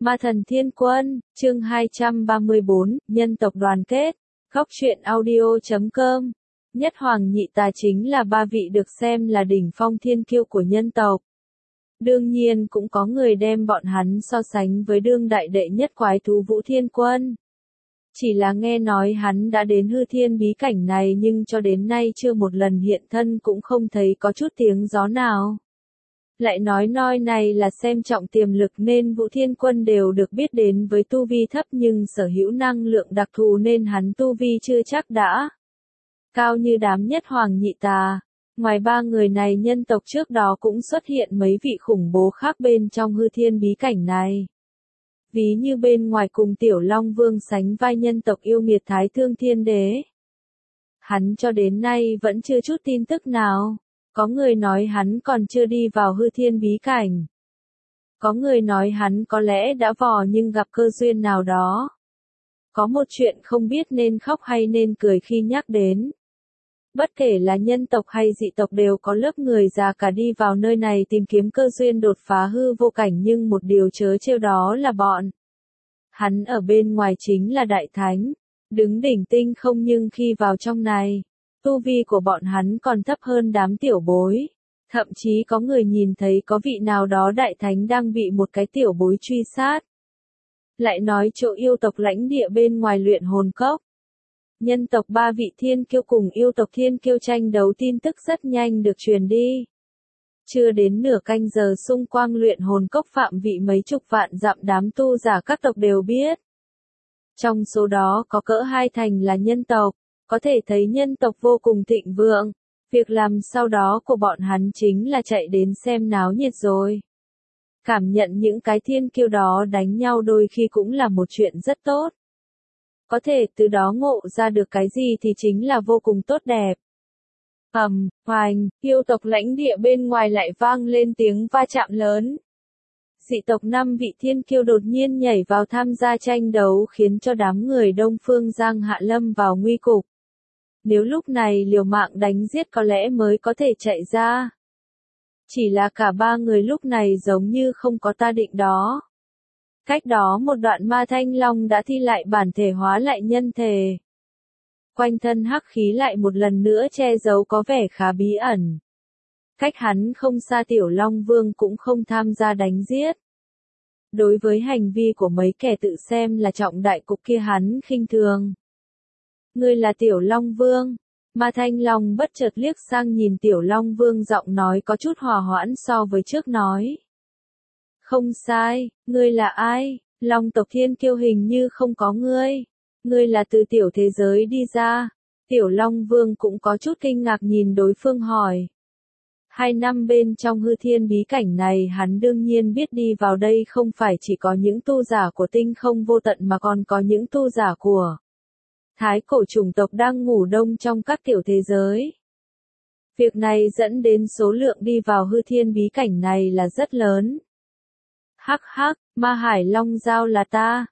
Ma thần thiên quân, chương 234, nhân tộc đoàn kết, góc truyện audio.com. Nhất hoàng nhị tà chính là ba vị được xem là đỉnh phong thiên kiêu của nhân tộc. Đương nhiên cũng có người đem bọn hắn so sánh với đương đại đệ nhất quái thú Vũ Thiên Quân. Chỉ là nghe nói hắn đã đến hư thiên bí cảnh này nhưng cho đến nay chưa một lần hiện thân cũng không thấy có chút tiếng gió nào. Lại nói này là xem trọng tiềm lực nên Vũ Thiên Quân đều được biết đến với tu vi thấp nhưng sở hữu năng lượng đặc thù nên hắn tu vi chưa chắc đã cao như đám nhất hoàng nhị tà. Ngoài ba người này nhân tộc trước đó cũng xuất hiện mấy vị khủng bố khác bên trong hư thiên bí cảnh này. Ví như bên ngoài cùng Tiểu Long Vương sánh vai nhân tộc yêu nghiệt Thái Thương Thiên Đế. Hắn cho đến nay vẫn chưa chút tin tức nào. Có người nói hắn còn chưa đi vào hư thiên bí cảnh. Có người nói hắn có lẽ đã vò nhưng gặp cơ duyên nào đó. Có một chuyện không biết nên khóc hay nên cười khi nhắc đến. Bất kể là nhân tộc hay dị tộc đều có lớp người già cả đi vào nơi này tìm kiếm cơ duyên đột phá hư vô cảnh nhưng một điều trớ trêu đó là bọn. Hắn ở bên ngoài chính là đại thánh, đứng đỉnh tinh không nhưng khi vào trong này, tu vi của bọn hắn còn thấp hơn đám tiểu bối. Thậm chí có người nhìn thấy có vị nào đó đại thánh đang bị một cái tiểu bối truy sát. Lại nói chỗ yêu tộc lãnh địa bên ngoài luyện hồn cốc. Nhân tộc ba vị thiên kiêu cùng yêu tộc thiên kiêu tranh đấu tin tức rất nhanh được truyền đi. Chưa đến nửa canh giờ xung quanh luyện hồn cốc phạm vị mấy chục vạn dặm đám tu giả các tộc đều biết. Trong số đó có cỡ 2 thành là nhân tộc, có thể thấy nhân tộc vô cùng thịnh vượng. Việc làm sau đó của bọn hắn chính là chạy đến xem náo nhiệt rồi. Cảm nhận những cái thiên kiêu đó đánh nhau đôi khi cũng là một chuyện rất tốt. Có thể từ đó ngộ ra được cái gì thì chính là vô cùng tốt đẹp. Hoành, yêu tộc lãnh địa bên ngoài lại vang lên tiếng va chạm lớn. Dị tộc 5 vị thiên kiêu đột nhiên nhảy vào tham gia tranh đấu khiến cho đám người Đông Phương Giang Hạ lâm vào nguy cục. Nếu lúc này liều mạng đánh giết có lẽ mới có thể chạy ra. Chỉ là cả ba người lúc này giống như không có ta định đó. Cách đó một đoạn Ma Thanh Long đã thi lại bản thể hóa lại nhân thể. Quanh thân hắc khí lại một lần nữa che giấu có vẻ khá bí ẩn. Cách hắn không xa Tiểu Long Vương cũng không tham gia đánh giết. Đối với hành vi của mấy kẻ tự xem là trọng đại cục kia hắn khinh thường. Ngươi là Tiểu Long Vương. Ma Thanh Long bất chợt liếc sang nhìn Tiểu Long Vương giọng nói có chút hòa hoãn so với trước nói. Không sai, ngươi là ai? Long tộc thiên kiêu hình như không có ngươi. Ngươi là từ tiểu thế giới đi ra. Tiểu Long Vương cũng có chút kinh ngạc nhìn đối phương hỏi. 2 năm bên trong hư thiên bí cảnh này hắn đương nhiên biết đi vào đây không phải chỉ có những tu giả của tinh không vô tận mà còn có những tu giả của Thái cổ chủng tộc đang ngủ đông trong các tiểu thế giới. Việc này dẫn đến số lượng đi vào hư thiên bí cảnh này là rất lớn. Hắc hắc, Ma Hải Long Giao là ta.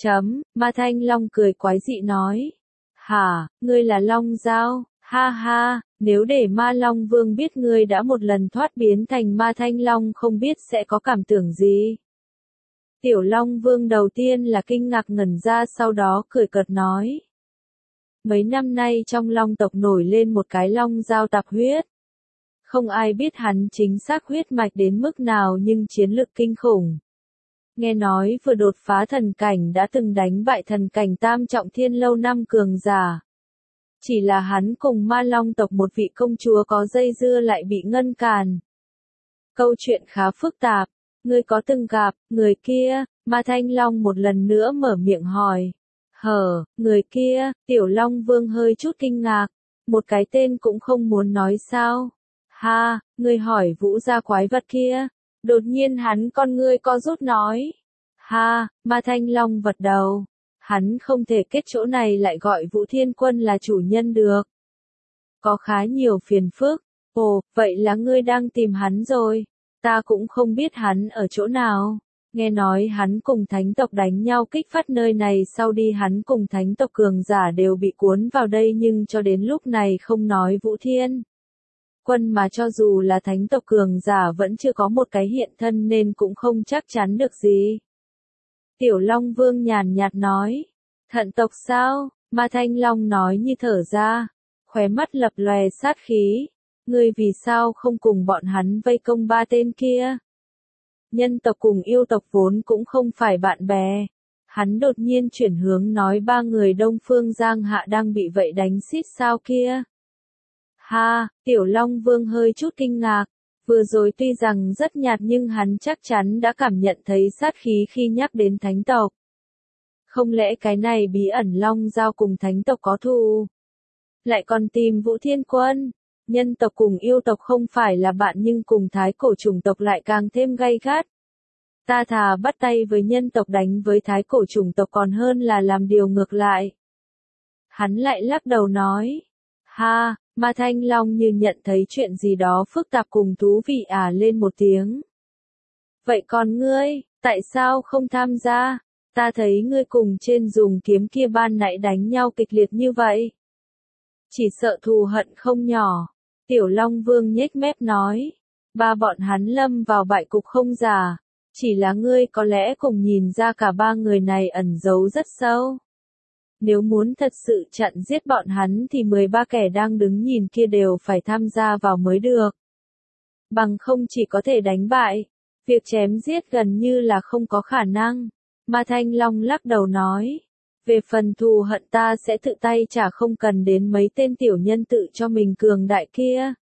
Ma Thanh Long cười quái dị nói. Hả, ngươi là Long Giao, ha ha, nếu để Ma Long Vương biết ngươi đã một lần thoát biến thành Ma Thanh Long không biết sẽ có cảm tưởng gì. Tiểu Long Vương đầu tiên là kinh ngạc ngẩn ra sau đó cười cợt nói. Mấy năm nay trong Long tộc nổi lên một cái Long Giao tạp huyết. Không ai biết hắn chính xác huyết mạch đến mức nào nhưng chiến lực kinh khủng. Nghe nói vừa đột phá thần cảnh đã từng đánh bại thần cảnh tam trọng thiên lâu năm cường giả. Chỉ là hắn cùng Ma Long tộc một vị công chúa có dây dưa lại bị ngăn cản. Câu chuyện khá phức tạp. Ngươi có từng gặp người kia? Ma Thanh Long một lần nữa mở miệng hỏi. Người kia, Tiểu Long Vương hơi chút kinh ngạc. Một cái tên cũng không muốn nói sao? Ha, ngươi hỏi Vũ gia quái vật kia. Đột nhiên hắn con ngươi co rút nói. Ha, Ma Thanh Long vật đầu. Hắn không thể kết chỗ này lại gọi Vũ Thiên Quân là chủ nhân được. Có khá nhiều phiền phức. Ồ, vậy là ngươi đang tìm hắn rồi. Ta cũng không biết hắn ở chỗ nào. Nghe nói hắn cùng thánh tộc đánh nhau kích phát nơi này sau đi hắn cùng thánh tộc cường giả đều bị cuốn vào đây nhưng cho đến lúc này không nói Vũ Thiên Quân mà cho dù là thánh tộc cường giả vẫn chưa có một cái hiện thân nên cũng không chắc chắn được gì. Tiểu Long Vương nhàn nhạt nói. Thận tộc sao? Ma Thanh Long nói như thở ra, khóe mắt lập lòe sát khí. Ngươi vì sao không cùng bọn hắn vây công ba tên kia? Nhân tộc cùng yêu tộc vốn cũng không phải bạn bè. Hắn đột nhiên chuyển hướng nói ba người Đông Phương Giang Hạ đang bị vậy đánh xít sao kia. Ha, Tiểu Long Vương hơi chút kinh ngạc. Vừa rồi tuy rằng rất nhạt nhưng hắn chắc chắn đã cảm nhận thấy sát khí khi nhắc đến thánh tộc. Không lẽ cái này bí ẩn Long Giao cùng thánh tộc có thù? Lại còn tìm Vũ Thiên Quân? Nhân tộc cùng yêu tộc không phải là bạn nhưng cùng thái cổ chủng tộc lại càng thêm gay gắt. Ta thà bắt tay với nhân tộc đánh với thái cổ chủng tộc còn hơn là làm điều ngược lại. Hắn lại lắc đầu nói. Ha, Ma Thanh Long như nhận thấy chuyện gì đó phức tạp cùng thú vị lên một tiếng. Vậy còn ngươi, tại sao không tham gia? Ta thấy ngươi cùng trên dùng kiếm kia ban nãy đánh nhau kịch liệt như vậy. Chỉ sợ thù hận không nhỏ. Tiểu Long Vương nhếch mép nói. Ba bọn hắn lâm vào bại cục không giả. Chỉ là ngươi có lẽ cùng nhìn ra cả ba người này ẩn giấu rất sâu. Nếu muốn thật sự chặn giết bọn hắn thì 13 kẻ đang đứng nhìn kia đều phải tham gia vào mới được. Bằng không chỉ có thể đánh bại. Việc chém giết gần như là không có khả năng. Ma Thanh Long lắc đầu nói. Về phần thù hận ta sẽ tự tay trả không cần đến mấy tên tiểu nhân tự cho mình cường đại kia.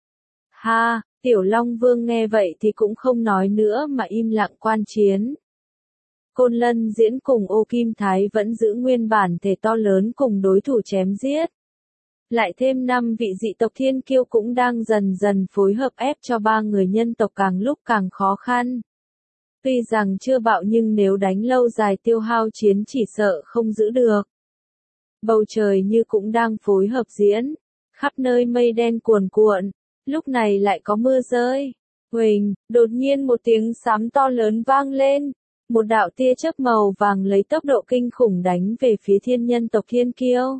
Ha, Tiểu Long Vương nghe vậy thì cũng không nói nữa mà im lặng quan chiến. Côn Lân Diễn cùng Ô Kim Thái vẫn giữ nguyên bản thể to lớn cùng đối thủ chém giết. Lại thêm 5 vị dị tộc thiên kiêu cũng đang dần dần phối hợp ép cho ba người nhân tộc càng lúc càng khó khăn. Tuy rằng chưa bạo nhưng nếu đánh lâu dài tiêu hao chiến chỉ sợ không giữ được. Bầu trời như cũng đang phối hợp diễn. Khắp nơi mây đen cuồn cuộn. Lúc này lại có mưa rơi. Huỳnh, đột nhiên một tiếng sấm to lớn vang lên. Một đạo tia chớp màu vàng lấy tốc độ kinh khủng đánh về phía thiên nhân tộc thiên kiêu.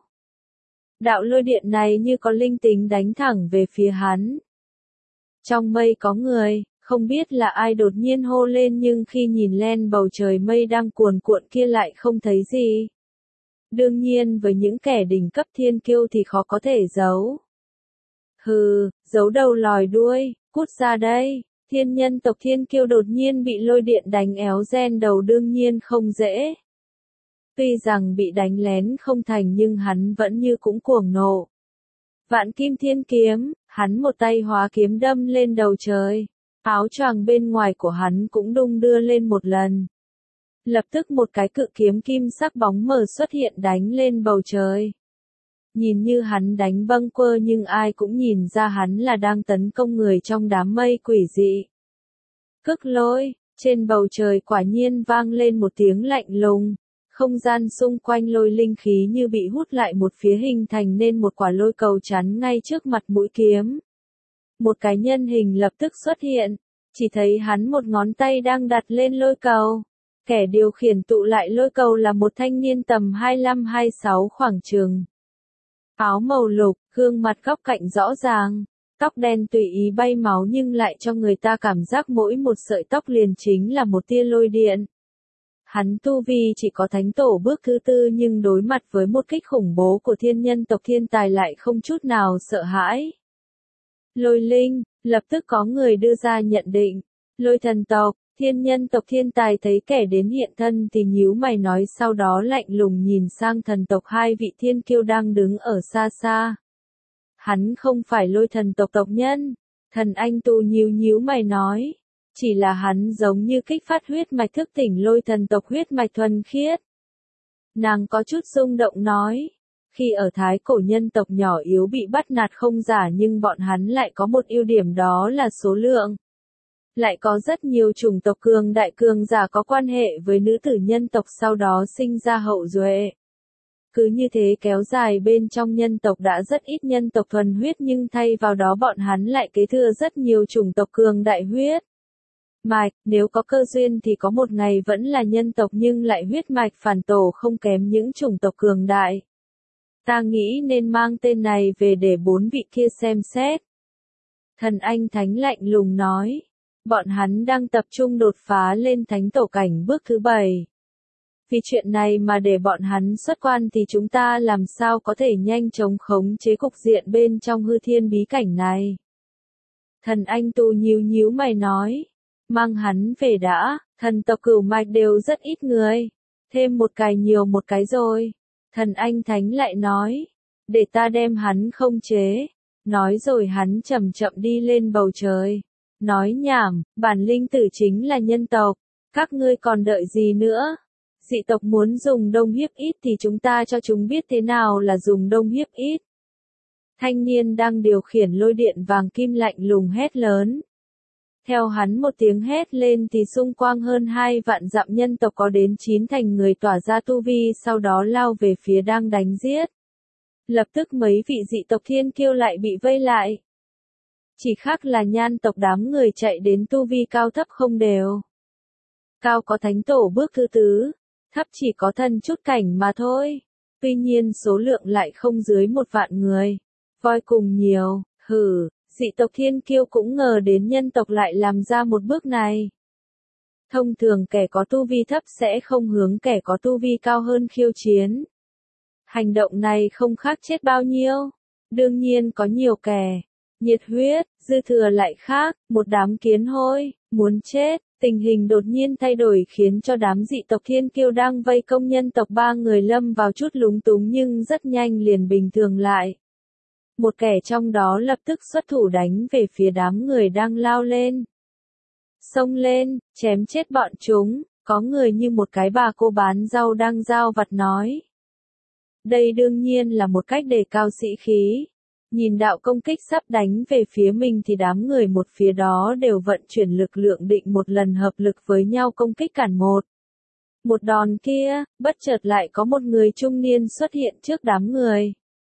Đạo lôi điện này như có linh tính đánh thẳng về phía hắn. Trong mây có người, không biết là ai đột nhiên hô lên nhưng khi nhìn lên bầu trời mây đang cuồn cuộn kia lại không thấy gì. Đương nhiên với những kẻ đỉnh cấp thiên kiêu thì khó có thể giấu. Hừ, giấu đầu lòi đuôi, cút ra đây. Thiên nhân tộc thiên kiêu đột nhiên bị lôi điện đánh éo ren đầu đương nhiên không dễ. Tuy rằng bị đánh lén không thành nhưng hắn vẫn như cũng cuồng nộ. Vạn kim thiên kiếm, hắn một tay hóa kiếm đâm lên đầu trời. Áo choàng bên ngoài của hắn cũng đung đưa lên một lần. Lập tức một cái cự kiếm kim sắc bóng mờ xuất hiện đánh lên bầu trời. Nhìn như hắn đánh bâng quơ nhưng ai cũng nhìn ra hắn là đang tấn công người trong đám mây quỷ dị. Cức lôi, trên bầu trời quả nhiên vang lên một tiếng lạnh lùng. Không gian xung quanh lôi linh khí như bị hút lại một phía hình thành nên một quả lôi cầu chắn ngay trước mặt mũi kiếm. Một cái nhân hình lập tức xuất hiện, chỉ thấy hắn một ngón tay đang đặt lên lôi cầu. Kẻ điều khiển tụ lại lôi cầu là một thanh niên tầm 25-26 khoảng chừng. Áo màu lục, gương mặt góc cạnh rõ ràng, tóc đen tùy ý bay máu nhưng lại cho người ta cảm giác mỗi một sợi tóc liền chính là một tia lôi điện. Hắn tu vi chỉ có thánh tổ bước thứ 4 nhưng đối mặt với một kích khủng bố của thiên nhân tộc thiên tài lại không chút nào sợ hãi. Lôi linh, lập tức có người đưa ra nhận định. Lôi thần tộc, thiên nhân tộc thiên tài thấy kẻ đến hiện thân thì nhíu mày nói sau đó lạnh lùng nhìn sang thần tộc hai vị thiên kiêu đang đứng ở xa xa. Hắn không phải lôi thần tộc tộc nhân. Thần anh tu nhíu mày nói. Chỉ là hắn giống như kích phát huyết mạch thức tỉnh lôi thần tộc huyết mạch thuần khiết. Nàng có chút rung động nói. Khi ở thái cổ nhân tộc nhỏ yếu bị bắt nạt không giả nhưng bọn hắn lại có một ưu điểm đó là số lượng. Lại có rất nhiều chủng tộc cường đại cường giả có quan hệ với nữ tử nhân tộc sau đó sinh ra hậu duệ. Cứ như thế kéo dài bên trong nhân tộc đã rất ít nhân tộc thuần huyết nhưng thay vào đó bọn hắn lại kế thừa rất nhiều chủng tộc cường đại huyết mạch, nếu có cơ duyên thì có một ngày vẫn là nhân tộc nhưng lại huyết mạch phản tổ không kém những chủng tộc cường đại. Ta nghĩ nên mang tên này về để 4 vị kia xem xét. Thần anh thánh lạnh lùng nói. Bọn hắn đang tập trung đột phá lên thánh tổ cảnh bước thứ 7. Vì chuyện này mà để bọn hắn xuất quan thì chúng ta làm sao có thể nhanh chóng khống chế cục diện bên trong hư thiên bí cảnh này. Thần Anh Tu nhíu nhíu mày nói, mang hắn về đã, thần tộc Cửu Mạch đều rất ít người, thêm một cái nhiều một cái rồi. Thần Anh Thánh lại nói, để ta đem hắn không chế. Nói rồi hắn chậm chậm đi lên bầu trời. Nói nhảm, bản linh tử chính là nhân tộc, các ngươi còn đợi gì nữa? Dị tộc muốn dùng đông hiếp ít thì chúng ta cho chúng biết thế nào là dùng đông hiếp ít. Thanh niên đang điều khiển lôi điện vàng kim lạnh lùng hét lớn. Theo hắn một tiếng hét lên thì xung quanh hơn 2 vạn dặm nhân tộc có đến 9 thành người tỏa ra tu vi sau đó lao về phía đang đánh giết. Lập tức mấy vị dị tộc thiên kiêu lại bị vây lại. Chỉ khác là nhan tộc đám người chạy đến tu vi cao thấp không đều. Cao có thánh tổ bước thứ tứ, thấp chỉ có thần chút cảnh mà thôi. Tuy nhiên số lượng lại không dưới 1 vạn người. Voi cùng nhiều, dị tộc thiên kiêu cũng ngờ đến nhân tộc lại làm ra một bước này. Thông thường kẻ có tu vi thấp sẽ không hướng kẻ có tu vi cao hơn khiêu chiến. Hành động này không khác chết bao nhiêu. Đương nhiên có nhiều kẻ nhiệt huyết, dư thừa lại khác, một đám kiến hôi, muốn chết. Tình hình đột nhiên thay đổi khiến cho đám dị tộc thiên kiêu đang vây công nhân tộc 3 người lâm vào chút lúng túng nhưng rất nhanh liền bình thường lại. Một kẻ trong đó lập tức xuất thủ đánh về phía đám người đang lao lên. Xông lên, chém chết bọn chúng, có người như một cái bà cô bán rau đang giao vặt nói. Đây đương nhiên là một cách đề cao sĩ khí. Nhìn đạo công kích sắp đánh về phía mình thì đám người một phía đó đều vận chuyển lực lượng định một lần hợp lực với nhau công kích cản một. Một đòn kia, bất chợt lại có một người trung niên xuất hiện trước đám người.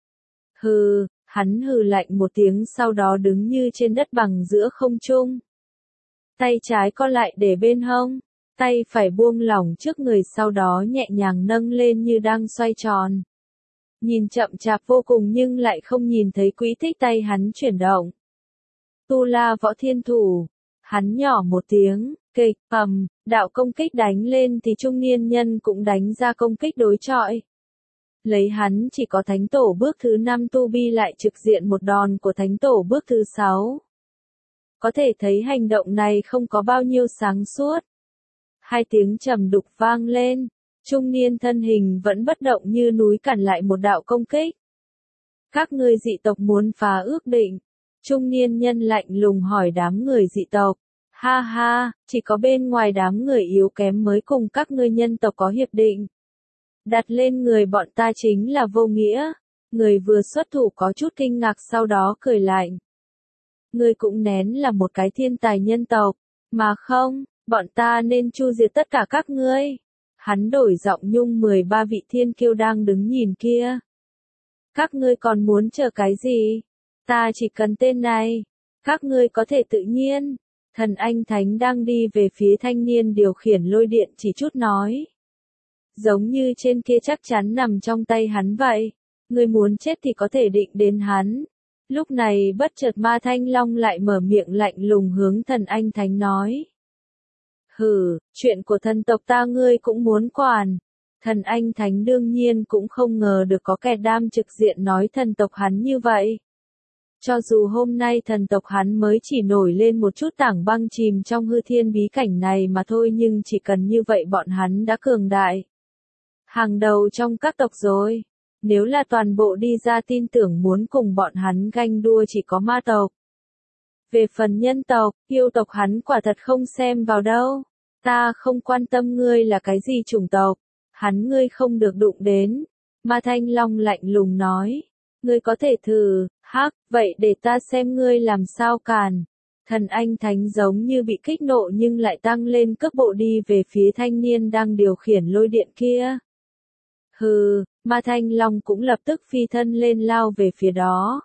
Hắn hừ lạnh một tiếng sau đó đứng như trên đất bằng giữa không trung. Tay trái co lại để bên hông, tay phải buông lỏng trước người sau đó nhẹ nhàng nâng lên như đang xoay tròn. Nhìn chậm chạp vô cùng nhưng lại không nhìn thấy quỹ tích tay hắn chuyển động. Tu La Võ Thiên Thủ, hắn nhỏ một tiếng, kịch, đạo công kích đánh lên thì trung niên nhân cũng đánh ra công kích đối chọi. Lấy hắn chỉ có thánh tổ bước thứ 5 tu vi lại trực diện một đòn của thánh tổ bước thứ 6. Có thể thấy hành động này không có bao nhiêu sáng suốt. 2 tiếng trầm đục vang lên, trung niên thân hình vẫn bất động như núi cản lại một đạo công kích. Các ngươi dị tộc muốn phá ước định. Trung niên nhân lạnh lùng hỏi đám người dị tộc. Ha ha, chỉ có bên ngoài đám người yếu kém mới cùng các ngươi nhân tộc có hiệp định. Đặt lên người bọn ta chính là vô nghĩa. Người vừa xuất thủ có chút kinh ngạc sau đó cười lạnh. Ngươi cũng nén là một cái thiên tài nhân tộc, mà không, bọn ta nên chu diệt tất cả các ngươi. Hắn đổi giọng nhung 13 vị thiên kiêu đang đứng nhìn kia. Các ngươi còn muốn chờ cái gì? Ta chỉ cần tên này. Các ngươi có thể tự nhiên. Thần Anh Thánh đang đi về phía thanh niên điều khiển lôi điện chỉ chút nói. Giống như trên kia chắc chắn nằm trong tay hắn vậy. Ngươi muốn chết thì có thể định đến hắn. Lúc này bất chợt Ma Thanh Long lại mở miệng lạnh lùng hướng thần Anh Thánh nói. Chuyện của thần tộc ta ngươi cũng muốn quản. Thần Anh Thánh đương nhiên cũng không ngờ được có kẻ đam trực diện nói thần tộc hắn như vậy. Cho dù hôm nay thần tộc hắn mới chỉ nổi lên một chút tảng băng chìm trong hư thiên bí cảnh này mà thôi nhưng chỉ cần như vậy bọn hắn đã cường đại. Hàng đầu trong các tộc rồi. Nếu là toàn bộ đi ra tin tưởng muốn cùng bọn hắn ganh đua chỉ có ma tộc. Về phần nhân tộc, yêu tộc hắn quả thật không xem vào đâu. Ta không quan tâm ngươi là cái gì chủng tộc. Hắn ngươi không được đụng đến. Ma Thanh Long lạnh lùng nói. Ngươi có thể thử, vậy để ta xem ngươi làm sao càn. Thần Anh Thánh giống như bị kích nộ nhưng lại tăng lên cấp bộ đi về phía thanh niên đang điều khiển lôi điện kia. Ma Thanh Long cũng lập tức phi thân lên lao về phía đó.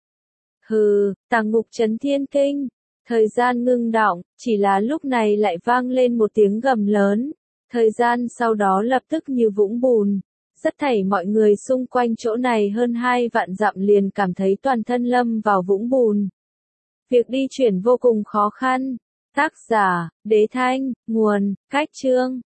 Tàng ngục trấn thiên kinh. Thời gian ngưng đọng, chỉ là lúc này lại vang lên một tiếng gầm lớn. Thời gian sau đó lập tức như vũng bùn. Rất thảy mọi người xung quanh chỗ này hơn 2 vạn dặm liền cảm thấy toàn thân lâm vào vũng bùn. Việc đi chuyển vô cùng khó khăn. Tác giả, Đế Thanh, nguồn, Cách Chương.